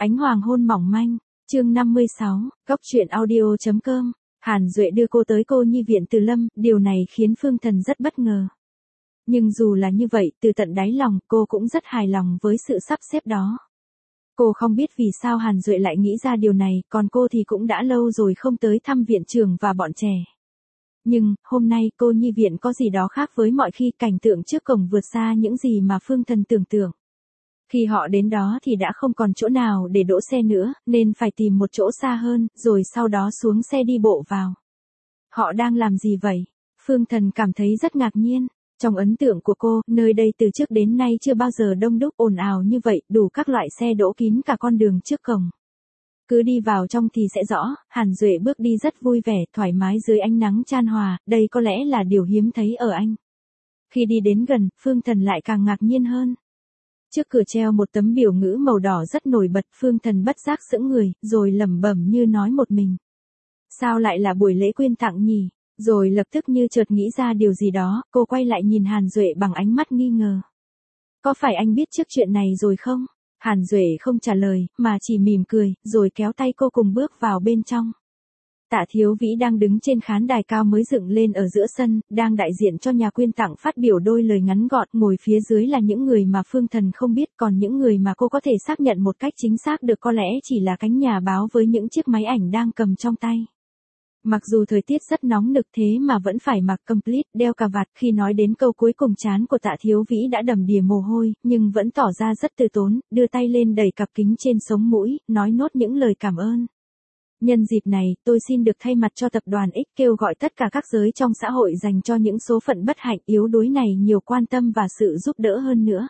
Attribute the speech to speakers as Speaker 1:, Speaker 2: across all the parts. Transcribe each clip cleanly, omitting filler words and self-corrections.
Speaker 1: Ánh hoàng hôn mỏng manh, chương 56, góc truyện audio.com. Hàn Duệ đưa cô tới cô nhi viện Từ Lâm, điều này khiến Phương Thần rất bất ngờ. Nhưng dù là như vậy, từ tận đáy lòng, cô cũng rất hài lòng với sự sắp xếp đó. Cô không biết vì sao Hàn Duệ lại nghĩ ra điều này, còn cô thì cũng đã lâu rồi không tới thăm viện trưởng và bọn trẻ. Nhưng, hôm nay cô nhi viện có gì đó khác với mọi khi, cảnh tượng trước cổng vượt xa những gì mà Phương Thần tưởng tượng. Khi họ đến đó thì đã không còn chỗ nào để đỗ xe nữa, nên phải tìm một chỗ xa hơn, rồi sau đó xuống xe đi bộ vào. Họ đang làm gì vậy? Phương Thần cảm thấy rất ngạc nhiên. Trong ấn tượng của cô, nơi đây từ trước đến nay chưa bao giờ đông đúc ồn ào như vậy, đủ các loại xe đỗ kín cả con đường trước cổng. Cứ đi vào trong thì sẽ rõ, Hàn Duệ bước đi rất vui vẻ, thoải mái dưới ánh nắng chan hòa, đây có lẽ là điều hiếm thấy ở anh. Khi đi đến gần, Phương Thần lại càng ngạc nhiên hơn. Trước cửa treo một tấm biểu ngữ màu đỏ rất nổi bật, Phương Thần bất giác sững người, rồi lẩm bẩm như nói một mình. Sao lại là buổi lễ quyên tặng nhỉ? Rồi lập tức như chợt nghĩ ra điều gì đó, cô quay lại nhìn Hàn Duệ bằng ánh mắt nghi ngờ. Có phải anh biết trước chuyện này rồi không? Hàn Duệ không trả lời, mà chỉ mỉm cười, rồi kéo tay cô cùng bước vào bên trong. Tạ Thiếu Vĩ đang đứng trên khán đài cao mới dựng lên ở giữa sân, đang đại diện cho nhà quyên tặng phát biểu đôi lời ngắn gọn, ngồi phía dưới là những người mà Phương Thần không biết, còn những người mà cô có thể xác nhận một cách chính xác được có lẽ chỉ là cánh nhà báo với những chiếc máy ảnh đang cầm trong tay. Mặc dù thời tiết rất nóng nực thế mà vẫn phải mặc complete, đeo cà vạt, khi nói đến câu cuối cùng trán của Tạ Thiếu Vĩ đã đầm đìa mồ hôi, nhưng vẫn tỏ ra rất từ tốn, đưa tay lên đẩy cặp kính trên sống mũi, nói nốt những lời cảm ơn. Nhân dịp này, tôi xin được thay mặt cho tập đoàn X kêu gọi tất cả các giới trong xã hội dành cho những số phận bất hạnh yếu đuối này nhiều quan tâm và sự giúp đỡ hơn nữa.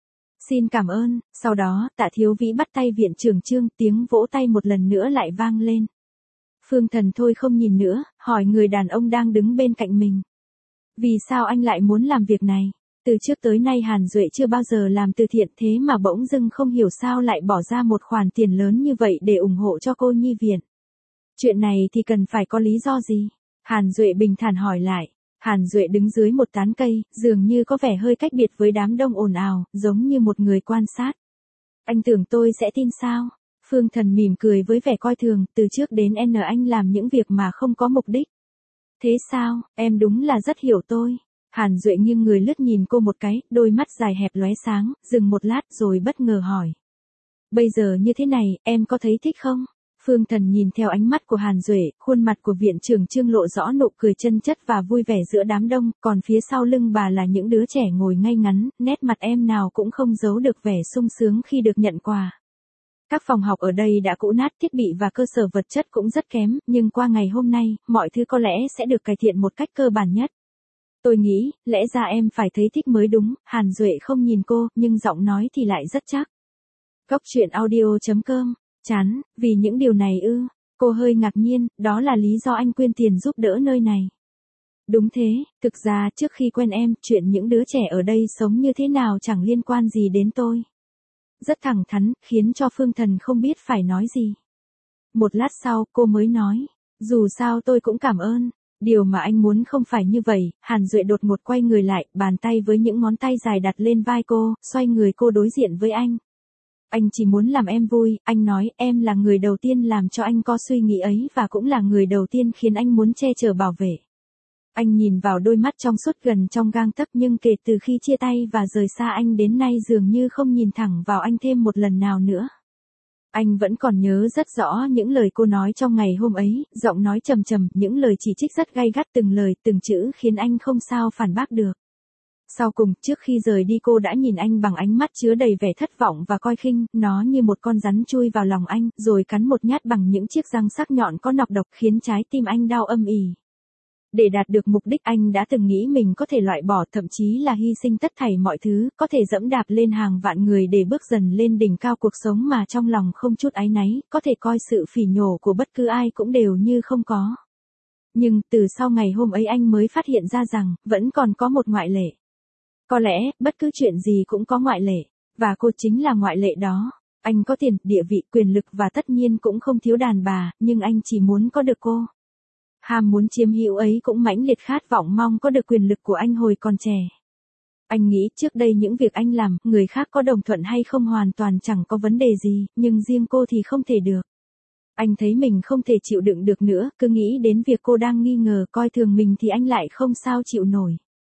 Speaker 1: Xin cảm ơn. Sau đó, Tạ Thiếu Vĩ bắt tay viện trưởng Trương, tiếng vỗ tay một lần nữa lại vang lên. Phương Thần thôi không nhìn nữa, hỏi người đàn ông đang đứng bên cạnh mình. Vì sao anh lại muốn làm việc này? Từ trước tới nay Hàn Duệ chưa bao giờ làm từ thiện, thế mà bỗng dưng không hiểu sao lại bỏ ra một khoản tiền lớn như vậy để ủng hộ cho cô nhi viện. Chuyện này thì cần phải có lý do gì? Hàn Duệ bình thản hỏi lại. Hàn Duệ đứng dưới một tán cây, dường như có vẻ hơi cách biệt với đám đông ồn ào, giống như một người quan sát. Anh tưởng tôi sẽ tin sao? Phương Thần mỉm cười với vẻ coi thường, từ trước đến nay anh làm những việc mà không có mục đích. Thế sao, em đúng là rất hiểu tôi. Hàn Duệ nghiêng người lướt nhìn cô một cái, đôi mắt dài hẹp lóe sáng, dừng một lát rồi bất ngờ hỏi. Bây giờ như thế này, em có thấy thích không? Phương Thần nhìn theo ánh mắt của Hàn Duệ, khuôn mặt của viện trưởng Trương lộ rõ nụ cười chân chất và vui vẻ giữa đám đông, còn phía sau lưng bà là những đứa trẻ ngồi ngay ngắn, nét mặt em nào cũng không giấu được vẻ sung sướng khi được nhận quà. Các phòng học ở đây đã cũ nát, thiết bị và cơ sở vật chất cũng rất kém, nhưng qua ngày hôm nay, mọi thứ có lẽ sẽ được cải thiện một cách cơ bản nhất. Tôi nghĩ, lẽ ra em phải thấy thích mới đúng. Hàn Duệ không nhìn cô, nhưng giọng nói thì lại rất chắc. Góc truyện audio.com. Chán, vì những điều này ư? Cô hơi ngạc nhiên, đó là lý do anh quyên tiền giúp đỡ nơi này. Đúng thế, thực ra trước khi quen em, chuyện những đứa trẻ ở đây sống như thế nào chẳng liên quan gì đến tôi. Rất thẳng thắn, khiến cho Phương Thần không biết phải nói gì. Một lát sau, cô mới nói, dù sao tôi cũng cảm ơn. Điều mà anh muốn không phải như vậy. Hàn Duệ đột ngột quay người lại, bàn tay với những ngón tay dài đặt lên vai cô, xoay người cô đối diện với anh. Anh chỉ muốn làm em vui, anh nói, em là người đầu tiên làm cho anh có suy nghĩ ấy và cũng là người đầu tiên khiến anh muốn che chở bảo vệ. Anh nhìn vào đôi mắt trong suốt gần trong gang tấc, nhưng kể từ khi chia tay và rời xa anh đến nay dường như không nhìn thẳng vào anh thêm một lần nào nữa. Anh vẫn còn nhớ rất rõ những lời cô nói trong ngày hôm ấy, giọng nói trầm trầm, những lời chỉ trích rất gay gắt, từng lời từng chữ khiến anh không sao phản bác được. Sau cùng, trước khi rời đi cô đã nhìn anh bằng ánh mắt chứa đầy vẻ thất vọng và coi khinh, nó như một con rắn chui vào lòng anh, rồi cắn một nhát bằng những chiếc răng sắc nhọn có nọc độc, khiến trái tim anh đau âm ỉ. Để đạt được mục đích anh đã từng nghĩ mình có thể loại bỏ, thậm chí là hy sinh tất thảy mọi thứ, có thể dẫm đạp lên hàng vạn người để bước dần lên đỉnh cao cuộc sống mà trong lòng không chút áy náy, có thể coi sự phỉ nhổ của bất cứ ai cũng đều như không có. Nhưng, từ sau ngày hôm ấy anh mới phát hiện ra rằng, vẫn còn có một ngoại lệ. Có lẽ, bất cứ chuyện gì cũng có ngoại lệ, và cô chính là ngoại lệ đó. Anh có tiền, địa vị, quyền lực và tất nhiên cũng không thiếu đàn bà, nhưng anh chỉ muốn có được cô. Ham muốn chiếm hữu ấy cũng mãnh liệt khát vọng mong có được quyền lực của anh hồi còn trẻ. Anh nghĩ trước đây những việc anh làm, người khác có đồng thuận hay không hoàn toàn chẳng có vấn đề gì, nhưng riêng cô thì không thể được. Anh thấy mình không thể chịu đựng được nữa, cứ nghĩ đến việc cô đang nghi ngờ coi thường mình thì anh lại không sao chịu nổi.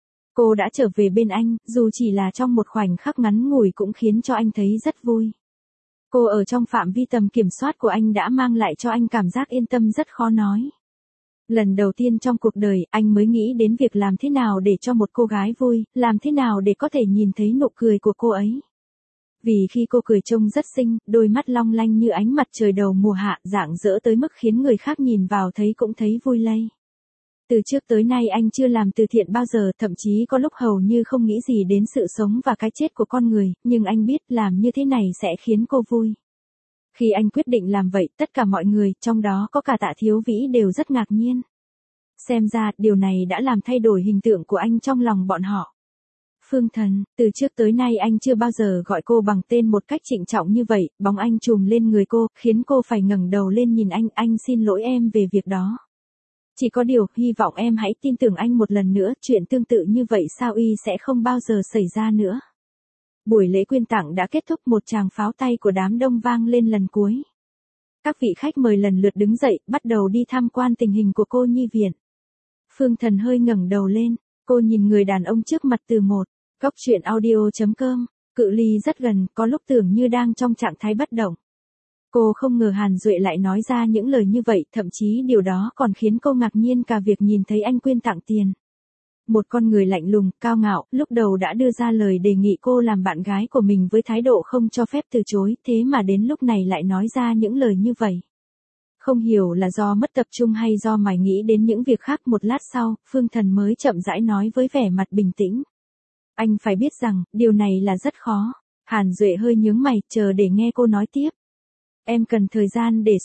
Speaker 1: Cô đã trở về bên anh, dù chỉ là trong một khoảnh khắc ngắn ngủi cũng khiến cho anh thấy rất vui. Cô ở trong phạm vi tầm kiểm soát của anh đã mang lại cho anh cảm giác yên tâm rất khó nói. Lần đầu tiên trong cuộc đời, anh mới nghĩ đến việc làm thế nào để cho một cô gái vui, làm thế nào để có thể nhìn thấy nụ cười của cô ấy. Vì khi cô cười trông rất xinh, đôi mắt long lanh như ánh mặt trời đầu mùa hạ, rạng rỡ tới mức khiến người khác nhìn vào thấy cũng thấy vui lây. Từ trước tới nay anh chưa làm từ thiện bao giờ, thậm chí có lúc hầu như không nghĩ gì đến sự sống và cái chết của con người, nhưng anh biết làm như thế này sẽ khiến cô vui. Khi anh quyết định làm vậy, tất cả mọi người, trong đó có cả Tạ Thiếu Vĩ đều rất ngạc nhiên. Xem ra, điều này đã làm thay đổi hình tượng của anh trong lòng bọn họ. Phương Thần, từ trước tới nay anh chưa bao giờ gọi cô bằng tên một cách trịnh trọng như vậy, bóng anh trùm lên người cô, khiến cô phải ngẩng đầu lên nhìn anh xin lỗi em về việc đó. Chỉ có điều, hy vọng em hãy tin tưởng anh một lần nữa, chuyện tương tự như vậy sao y sẽ không bao giờ xảy ra nữa. Buổi lễ quyên tặng đã kết thúc, một tràng pháo tay của đám đông vang lên lần cuối. Các vị khách mời lần lượt đứng dậy, bắt đầu đi tham quan tình hình của cô nhi viện. Phương Thần hơi ngẩng đầu lên, cô nhìn người đàn ông trước mặt từ một góc truyện audio.com, cự ly rất gần, có lúc tưởng như đang trong trạng thái bất động. Cô không ngờ Hàn Duệ lại nói ra những lời như vậy, thậm chí điều đó còn khiến cô ngạc nhiên cả việc nhìn thấy anh quyên tặng tiền. Một con người lạnh lùng, cao ngạo, lúc đầu đã đưa ra lời đề nghị cô làm bạn gái của mình với thái độ không cho phép từ chối, thế mà đến lúc này lại nói ra những lời như vậy. Không hiểu là do mất tập trung hay do mải nghĩ đến những việc khác. Một lát sau, Phương Thần mới chậm rãi nói với vẻ mặt bình tĩnh. Anh phải biết rằng, điều này là rất khó. Hàn Duệ hơi nhướng mày, chờ để nghe cô nói tiếp. Em cần thời gian để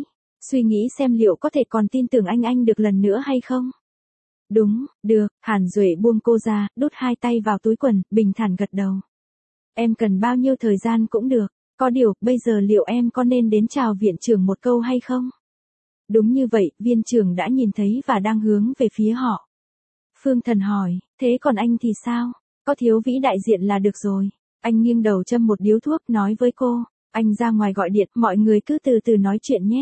Speaker 1: suy nghĩ xem liệu có thể còn tin tưởng anh được lần nữa hay không. Đúng, được, Hàn Duệ buông cô ra, đút hai tay vào túi quần, bình thản gật đầu. Em cần bao nhiêu thời gian cũng được, có điều, bây giờ liệu em có nên đến chào viện trưởng một câu hay không? Đúng như vậy, viên trưởng đã nhìn thấy và đang hướng về phía họ. Phương Thần hỏi, thế còn anh thì sao? Có Thiếu Vĩ đại diện là được rồi. Anh nghiêng đầu châm một điếu thuốc nói với cô, anh ra ngoài gọi điện, mọi người cứ từ từ nói chuyện nhé.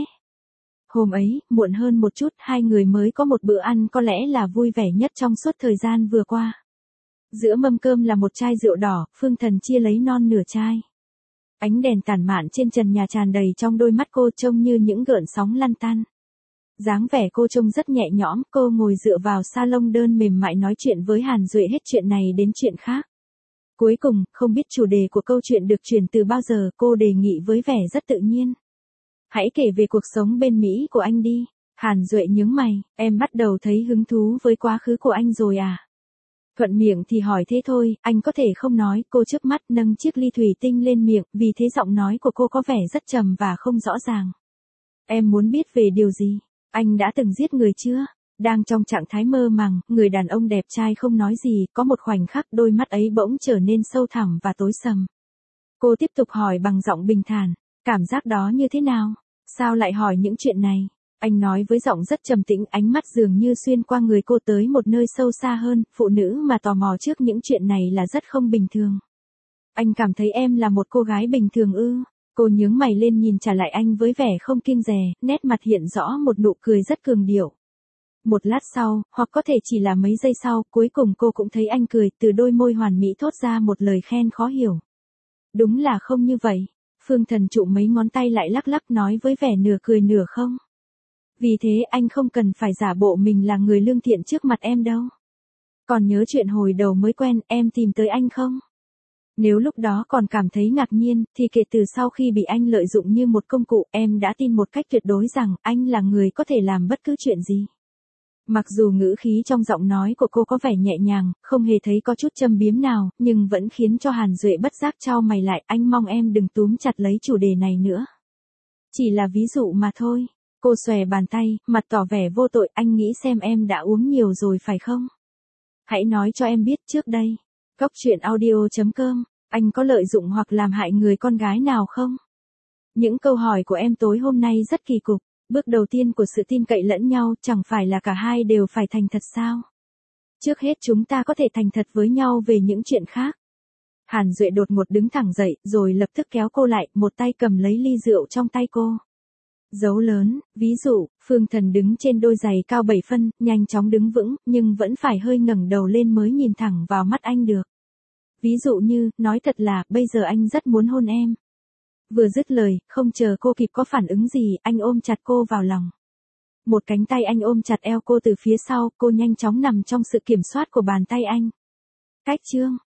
Speaker 1: Hôm ấy, muộn hơn một chút, hai người mới có một bữa ăn có lẽ là vui vẻ nhất trong suốt thời gian vừa qua. Giữa mâm cơm là một chai rượu đỏ, Phương Thần chia lấy non nửa chai. Ánh đèn tản mạn trên trần nhà tràn đầy trong đôi mắt cô trông như những gợn sóng lăn tăn. Dáng vẻ cô trông rất nhẹ nhõm, cô ngồi dựa vào salon đơn mềm mại nói chuyện với Hàn Duệ hết chuyện này đến chuyện khác. Cuối cùng, không biết chủ đề của câu chuyện được chuyển từ bao giờ, cô đề nghị với vẻ rất tự nhiên. Hãy kể về cuộc sống bên Mỹ của anh đi. Hàn Duệ nhướng mày, em bắt đầu thấy hứng thú với quá khứ của anh rồi à? Thuận miệng thì hỏi thế thôi, anh có thể không nói. Cô chớp mắt nâng chiếc ly thủy tinh lên miệng, vì thế giọng nói của cô có vẻ rất trầm và không rõ ràng. Em muốn biết về điều gì? Anh đã từng giết người chưa? Đang trong trạng thái mơ màng, người đàn ông đẹp trai không nói gì, có một khoảnh khắc đôi mắt ấy bỗng trở nên sâu thẳm và tối sầm. Cô tiếp tục hỏi bằng giọng bình thản, cảm giác đó như thế nào? Sao lại hỏi những chuyện này? Anh nói với giọng rất trầm tĩnh, ánh mắt dường như xuyên qua người cô tới một nơi sâu xa hơn, phụ nữ mà tò mò trước những chuyện này là rất không bình thường. Anh cảm thấy em là một cô gái bình thường ư? Cô nhướng mày lên nhìn trả lại anh với vẻ không kiêng dè, nét mặt hiện rõ một nụ cười rất cường điệu. Một lát sau, hoặc có thể chỉ là mấy giây sau, cuối cùng cô cũng thấy anh cười, từ đôi môi hoàn mỹ thốt ra một lời khen khó hiểu. Đúng là không như vậy. Phương Thần trụ mấy ngón tay lại lắc lắc nói với vẻ nửa cười nửa không. Vì thế anh không cần phải giả bộ mình là người lương thiện trước mặt em đâu. Còn nhớ chuyện hồi đầu mới quen, em tìm tới anh không? Nếu lúc đó còn cảm thấy ngạc nhiên, thì kể từ sau khi bị anh lợi dụng như một công cụ, em đã tin một cách tuyệt đối rằng anh là người có thể làm bất cứ chuyện gì. Mặc dù ngữ khí trong giọng nói của cô có vẻ nhẹ nhàng, không hề thấy có chút châm biếm nào, nhưng vẫn khiến cho Hàn Duệ bất giác chau mày lại. Anh mong em đừng túm chặt lấy chủ đề này nữa. Chỉ là ví dụ mà thôi. Cô xòe bàn tay, mặt tỏ vẻ vô tội. Anh nghĩ xem em đã uống nhiều rồi phải không? Hãy nói cho em biết trước đây. Góc truyện audio.com, anh có lợi dụng hoặc làm hại người con gái nào không? Những câu hỏi của em tối hôm nay rất kỳ cục. Bước đầu tiên của sự tin cậy lẫn nhau chẳng phải là cả hai đều phải thành thật sao? Trước hết chúng ta có thể thành thật với nhau về những chuyện khác. Hàn Duệ đột ngột đứng thẳng dậy, rồi lập tức kéo cô lại, một tay cầm lấy ly rượu trong tay cô. Dấu lớn, ví dụ, Phương Thần đứng trên đôi giày cao 7 phân, nhanh chóng đứng vững, nhưng vẫn phải hơi ngẩng đầu lên mới nhìn thẳng vào mắt anh được. Ví dụ như, nói thật là, bây giờ anh rất muốn hôn em. Vừa dứt lời, không chờ cô kịp có phản ứng gì, anh ôm chặt cô vào lòng. Một cánh tay anh ôm chặt eo cô từ phía sau, cô nhanh chóng nằm trong sự kiểm soát của bàn tay anh. Cách chương